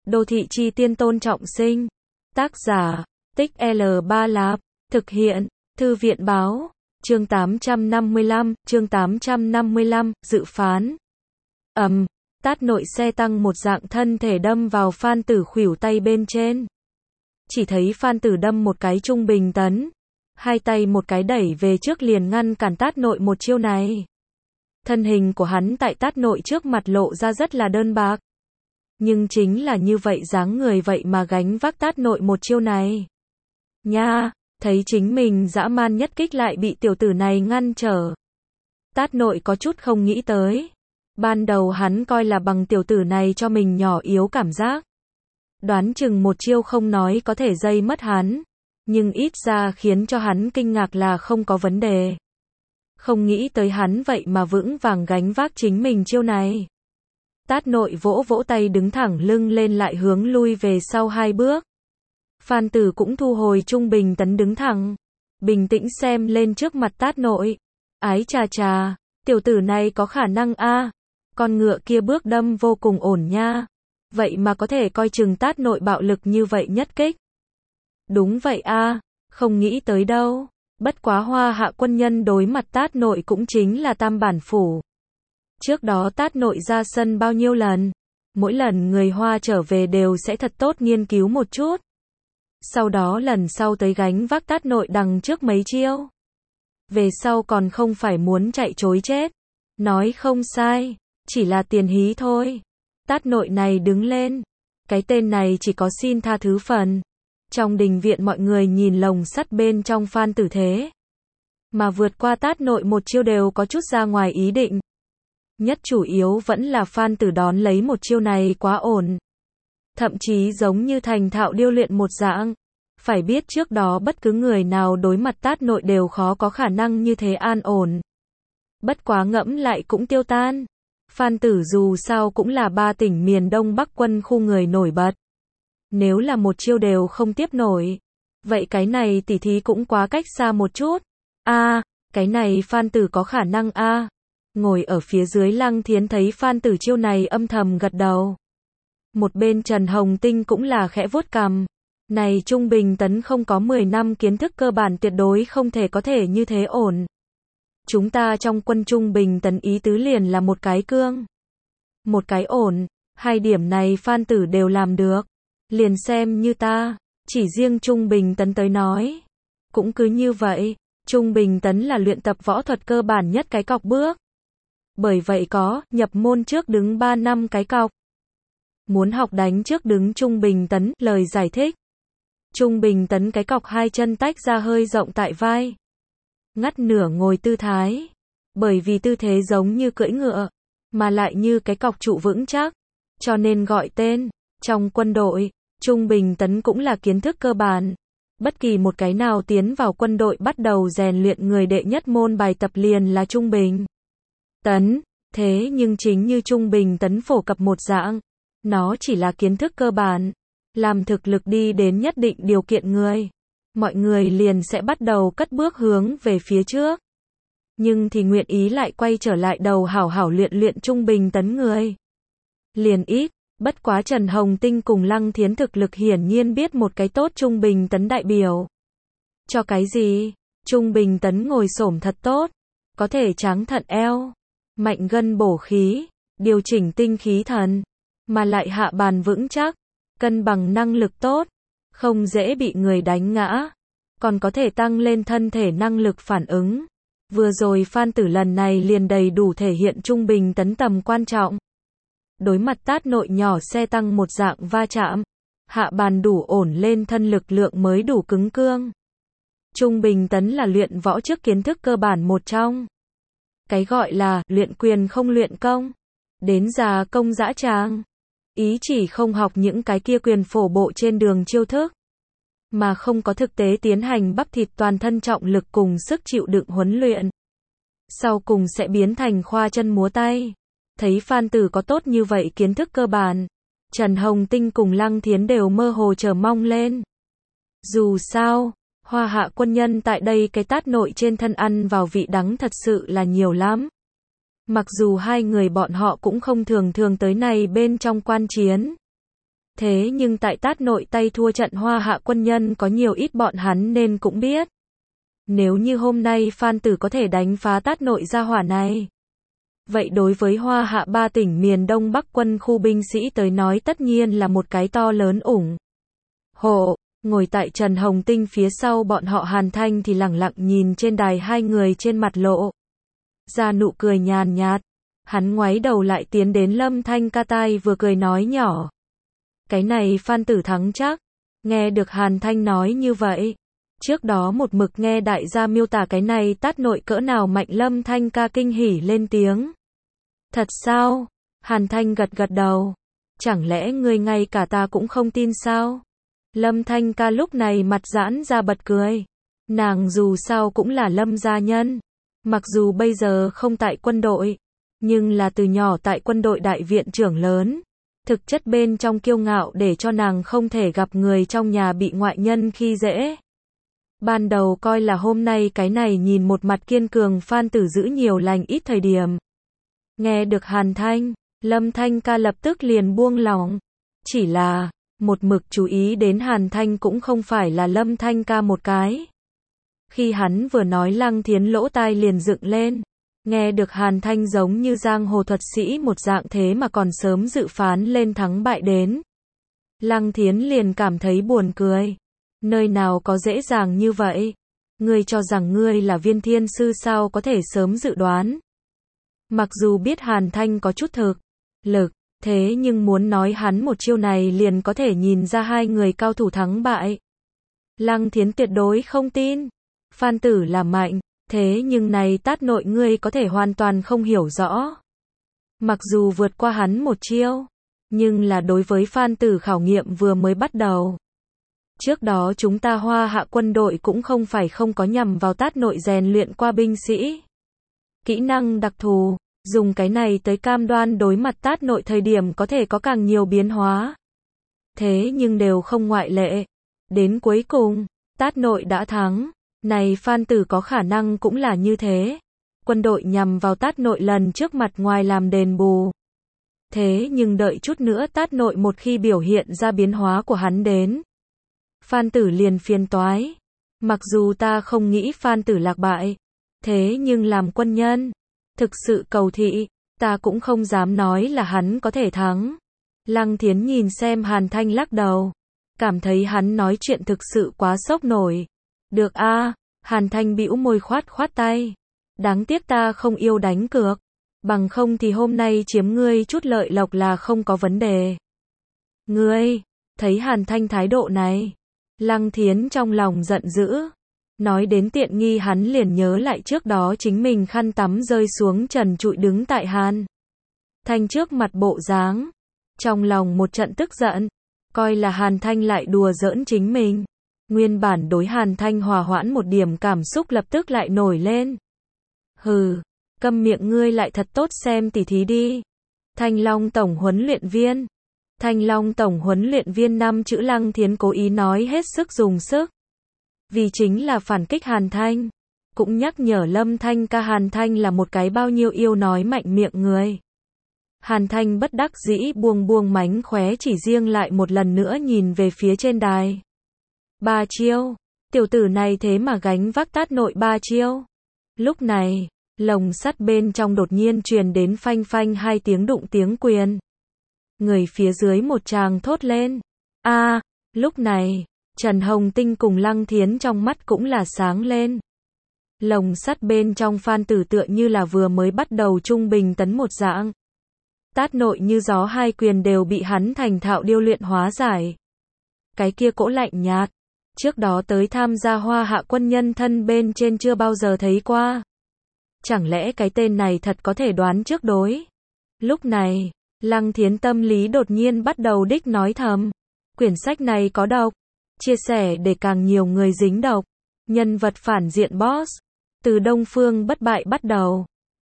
Đô thị chi tiên Tôn Trọng Sinh. Tác giả, Tích L3 Lạp. Thực hiện, Thư viện báo. Chương 855, dự phán. Tát nội xe tăng một dạng thân thể đâm vào Phan Tử khuỷu tay bên trên. Chỉ thấy Phan Tử đâm một cái trung bình tấn. Hai tay một cái đẩy về trước liền ngăn cản Tát nội một chiêu này. Thân hình của hắn tại Tát nội trước mặt lộ ra rất là đơn bạc. Nhưng chính là như vậy dáng người vậy mà gánh vác Tát nội một chiêu này. Nha, thấy chính mình dã man nhất kích lại bị tiểu tử này ngăn trở. Tát nội có chút không nghĩ tới. Ban đầu hắn coi là bằng tiểu tử này cho mình nhỏ yếu cảm giác. Đoán chừng một chiêu không nói có thể dây mất hắn. Nhưng ít ra khiến cho hắn kinh ngạc là không có vấn đề. Không nghĩ tới hắn vậy mà vững vàng gánh vác chính mình chiêu này. Tát nội vỗ vỗ tay đứng thẳng lưng lên lại hướng lui về sau hai bước. Phan Tử cũng thu hồi trung bình tấn đứng thẳng. Bình tĩnh xem lên trước mặt Tát nội. Ái chà chà, tiểu tử này có khả năng a. Con ngựa kia bước đâm vô cùng ổn nha. Vậy mà có thể coi chừng Tát nội bạo lực như vậy nhất kích. Đúng vậy a, không nghĩ tới đâu. Bất quá Hoa Hạ quân nhân đối mặt Tát nội cũng chính là tam bản phủ. Trước đó Tát nội ra sân bao nhiêu lần. Mỗi lần người Hoa trở về đều sẽ thật tốt nghiên cứu một chút. Sau đó lần sau tới gánh vác Tát nội đằng trước mấy chiêu. Về sau còn không phải muốn chạy trối chết. Nói không sai, chỉ là tiền hí thôi. Tát nội này đứng lên. Cái tên này chỉ có xin tha thứ phần. Trong đình viện mọi người nhìn lồng sắt bên trong Phan Tử thế. Mà vượt qua Tát nội một chiêu đều có chút ra ngoài ý định. Nhất chủ yếu vẫn là Phan Tử đón lấy một chiêu này quá ổn. Thậm chí giống như thành thạo điêu luyện một dạng. Phải biết trước đó bất cứ người nào đối mặt Tát nội đều khó có khả năng như thế an ổn. Bất quá ngẫm lại cũng tiêu tan. Phan Tử dù sao cũng là 3 tỉnh miền Đông Bắc quân khu người nổi bật. Nếu là một chiêu đều không tiếp nổi. Vậy cái này tỉ thí cũng quá cách xa một chút. Cái này Phan Tử có khả năng Ngồi ở phía dưới Lăng Thiến thấy Phan Tử chiêu này âm thầm gật đầu. Một bên Trần Hồng Tinh cũng là khẽ vuốt cằm. Này trung bình tấn không có 10 năm kiến thức cơ bản tuyệt đối không thể có thể như thế ổn. Chúng ta trong quân trung bình tấn ý tứ liền là một cái cương. Một cái ổn. Hai điểm này Phan Tử đều làm được. Liền xem như ta. Chỉ riêng trung bình tấn tới nói. Cũng cứ như vậy. Trung bình tấn là luyện tập võ thuật cơ bản nhất cái cọc bước. Bởi vậy có, nhập môn trước đứng 3 năm cái cọc. Muốn học đánh trước đứng trung bình tấn, lời giải thích. Trung bình tấn cái cọc hai chân tách ra hơi rộng tại vai. Ngắt nửa ngồi tư thái. Bởi vì tư thế giống như cưỡi ngựa, mà lại như cái cọc trụ vững chắc. Cho nên gọi tên. Trong quân đội, trung bình tấn cũng là kiến thức cơ bản. Bất kỳ một cái nào tiến vào quân đội bắt đầu rèn luyện người đệ nhất môn bài tập liền là trung bình tấn. Thế nhưng chính như trung bình tấn phổ cập một dạng. Nó chỉ là kiến thức cơ bản. Làm thực lực đi đến nhất định điều kiện người. Mọi người liền sẽ bắt đầu cất bước hướng về phía trước. Nhưng thì nguyện ý lại quay trở lại đầu hảo hảo luyện trung bình tấn người. Liền ít. Bất quá Trần Hồng Tinh cùng Lăng Thiến thực lực hiển nhiên biết một cái tốt trung bình tấn đại biểu. Cho cái gì? Trung bình tấn ngồi xổm thật tốt. Có thể tráng thận eo. Mạnh gân bổ khí. Điều chỉnh tinh khí thần. Mà lại hạ bàn vững chắc. Cân bằng năng lực tốt. Không dễ bị người đánh ngã. Còn có thể tăng lên thân thể năng lực phản ứng. Vừa rồi Phan Tử lần này liền đầy đủ thể hiện trung bình tấn tầm quan trọng. Đối mặt Tát nội nhỏ xe tăng một dạng va chạm. Hạ bàn đủ ổn lên thân lực lượng mới đủ cứng cương. Trung bình tấn là luyện võ trước kiến thức cơ bản một trong. Cái gọi là luyện quyền không luyện công. Đến già công dã tràng. Ý chỉ không học những cái kia quyền phổ bộ trên đường chiêu thức. Mà không có thực tế tiến hành bắp thịt toàn thân trọng lực cùng sức chịu đựng huấn luyện. Sau cùng sẽ biến thành khoa chân múa tay. Thấy Phan Tử có tốt như vậy kiến thức cơ bản. Trần Hồng Tinh cùng Lăng Thiến đều mơ hồ chờ mong lên. Dù sao, Hoa Hạ quân nhân tại đây cái Tát nội trên thân ăn vào vị đắng thật sự là nhiều lắm. Mặc dù hai người bọn họ cũng không thường tới này bên trong quan chiến. Thế nhưng tại Tát Nội tay thua trận Hoa Hạ quân nhân có nhiều ít bọn hắn nên cũng biết. Nếu như hôm nay Phan Tử có thể đánh phá Tát Nội gia hỏa này, vậy đối với Hoa Hạ 3 tỉnh miền Đông Bắc quân khu binh sĩ tới nói tất nhiên là một cái to lớn ủng hộ. Ngồi tại Trần Hồng Tinh phía sau bọn họ Hàn Thanh thì lẳng lặng nhìn trên đài hai người trên mặt lộ ra nụ cười nhàn nhạt. Hắn ngoáy đầu lại tiến đến Lâm Thanh Ca tai vừa cười nói nhỏ. Cái này Phan Tử thắng chắc. Nghe được Hàn Thanh nói như vậy. Trước đó một mực nghe đại gia miêu tả cái này Tát Nội cỡ nào mạnh, Lâm Thanh Ca kinh hỉ lên tiếng. Thật sao? Hàn Thanh gật gật đầu. Chẳng lẽ ngươi ngay cả ta cũng không tin sao? Lâm Thanh Ca lúc này mặt giãn ra bật cười. Nàng dù sao cũng là Lâm gia nhân. Mặc dù bây giờ không tại quân đội, nhưng là từ nhỏ tại quân đội đại viện trưởng lớn. Thực chất bên trong kiêu ngạo để cho nàng không thể gặp người trong nhà bị ngoại nhân khi dễ. Ban đầu coi là hôm nay cái này nhìn một mặt kiên cường Phan Tử giữ nhiều lành ít thời điểm. Nghe được Hàn Thanh, Lâm Thanh Ca lập tức liền buông lỏng. Chỉ là, một mực chú ý đến Hàn Thanh cũng không phải là Lâm Thanh Ca một cái. Khi hắn vừa nói Lăng Thiến lỗ tai liền dựng lên. Nghe được Hàn Thanh giống như giang hồ thuật sĩ một dạng thế mà còn sớm dự phán lên thắng bại đến. Lăng Thiến liền cảm thấy buồn cười. Nơi nào có dễ dàng như vậy? Ngươi cho rằng ngươi là viên thiên sư sao có thể sớm dự đoán? Mặc dù biết Hàn Thanh có chút thực lực, thế nhưng muốn nói hắn một chiêu này liền có thể nhìn ra hai người cao thủ thắng bại. Lăng Thiến tuyệt đối không tin. Phan Tử là mạnh, thế nhưng này Tát Nội ngươi có thể hoàn toàn không hiểu rõ. Mặc dù vượt qua hắn một chiêu, nhưng là đối với Phan Tử khảo nghiệm vừa mới bắt đầu. Trước đó chúng ta Hoa Hạ quân đội cũng không phải không có nhằm vào Tát Nội rèn luyện qua binh sĩ. Kỹ năng đặc thù, dùng cái này tới cam đoan đối mặt Tát Nội thời điểm có thể có càng nhiều biến hóa. Thế nhưng đều không ngoại lệ. Đến cuối cùng, Tát Nội đã thắng. Này Phan Tử có khả năng cũng là như thế. Quân đội nhằm vào Tát Nội lần trước mặt ngoài làm đền bù. Thế nhưng đợi chút nữa Tát Nội một khi biểu hiện ra biến hóa của hắn đến, Phan Tử liền phiền toái. Mặc dù ta không nghĩ Phan Tử lạc bại, thế nhưng làm quân nhân, thực sự cầu thị, ta cũng không dám nói là hắn có thể thắng. Lăng Thiến nhìn xem Hàn Thanh lắc đầu, cảm thấy hắn nói chuyện thực sự quá sốc nổi. Được a, Hàn Thanh bĩu môi khoát khoát tay. Đáng tiếc ta không yêu đánh cược, bằng không thì hôm nay chiếm ngươi chút lợi lộc là không có vấn đề. Ngươi, thấy Hàn Thanh thái độ này, Lăng Thiến trong lòng giận dữ. Nói đến tiện nghi hắn liền nhớ lại trước đó chính mình khăn tắm rơi xuống trần trụi đứng tại Hàn Thanh trước mặt bộ dáng. Trong lòng một trận tức giận, coi là Hàn Thanh lại đùa giỡn chính mình. Nguyên bản đối Hàn Thanh hòa hoãn một điểm cảm xúc lập tức lại nổi lên. Hừ, câm miệng ngươi lại thật tốt xem tỉ thí đi. Thanh Long tổng huấn luyện viên. Thanh Long tổng huấn luyện viên 5 chữ Lăng Thiến cố ý nói hết sức dùng sức. Vì chính là phản kích Hàn Thanh. Cũng nhắc nhở Lâm Thanh Ca Hàn Thanh là một cái bao nhiêu yêu nói mạnh miệng người. Hàn Thanh bất đắc dĩ buông buông mánh khóe chỉ riêng lại một lần nữa nhìn về phía trên đài. 3 chiêu. Tiểu tử này thế mà gánh vác Tát Nội 3 chiêu. Lúc này, lồng sắt bên trong đột nhiên truyền đến phanh phanh 2 tiếng đụng tiếng quyền. Người phía dưới một tràng thốt lên. A, lúc này, Trần Hồng Tinh cùng Lăng Thiến trong mắt cũng là sáng lên. Lồng sắt bên trong Phan Tử tựa như là vừa mới bắt đầu trung bình tấn một dạng. Tát Nội như gió 2 quyền đều bị hắn thành thạo điêu luyện hóa giải. Cái kia cỗ lạnh nhạt, trước đó tới tham gia Hoa Hạ quân nhân thân bên trên chưa bao giờ thấy qua. Chẳng lẽ cái tên này thật có thể đoán trước đối? Lúc này, Lăng Thiến tâm lý đột nhiên bắt đầu đích nói thầm. Quyển sách này có độc. Chia sẻ để càng nhiều người dính độc. Nhân vật phản diện boss. Từ Đông Phương bất bại bắt đầu.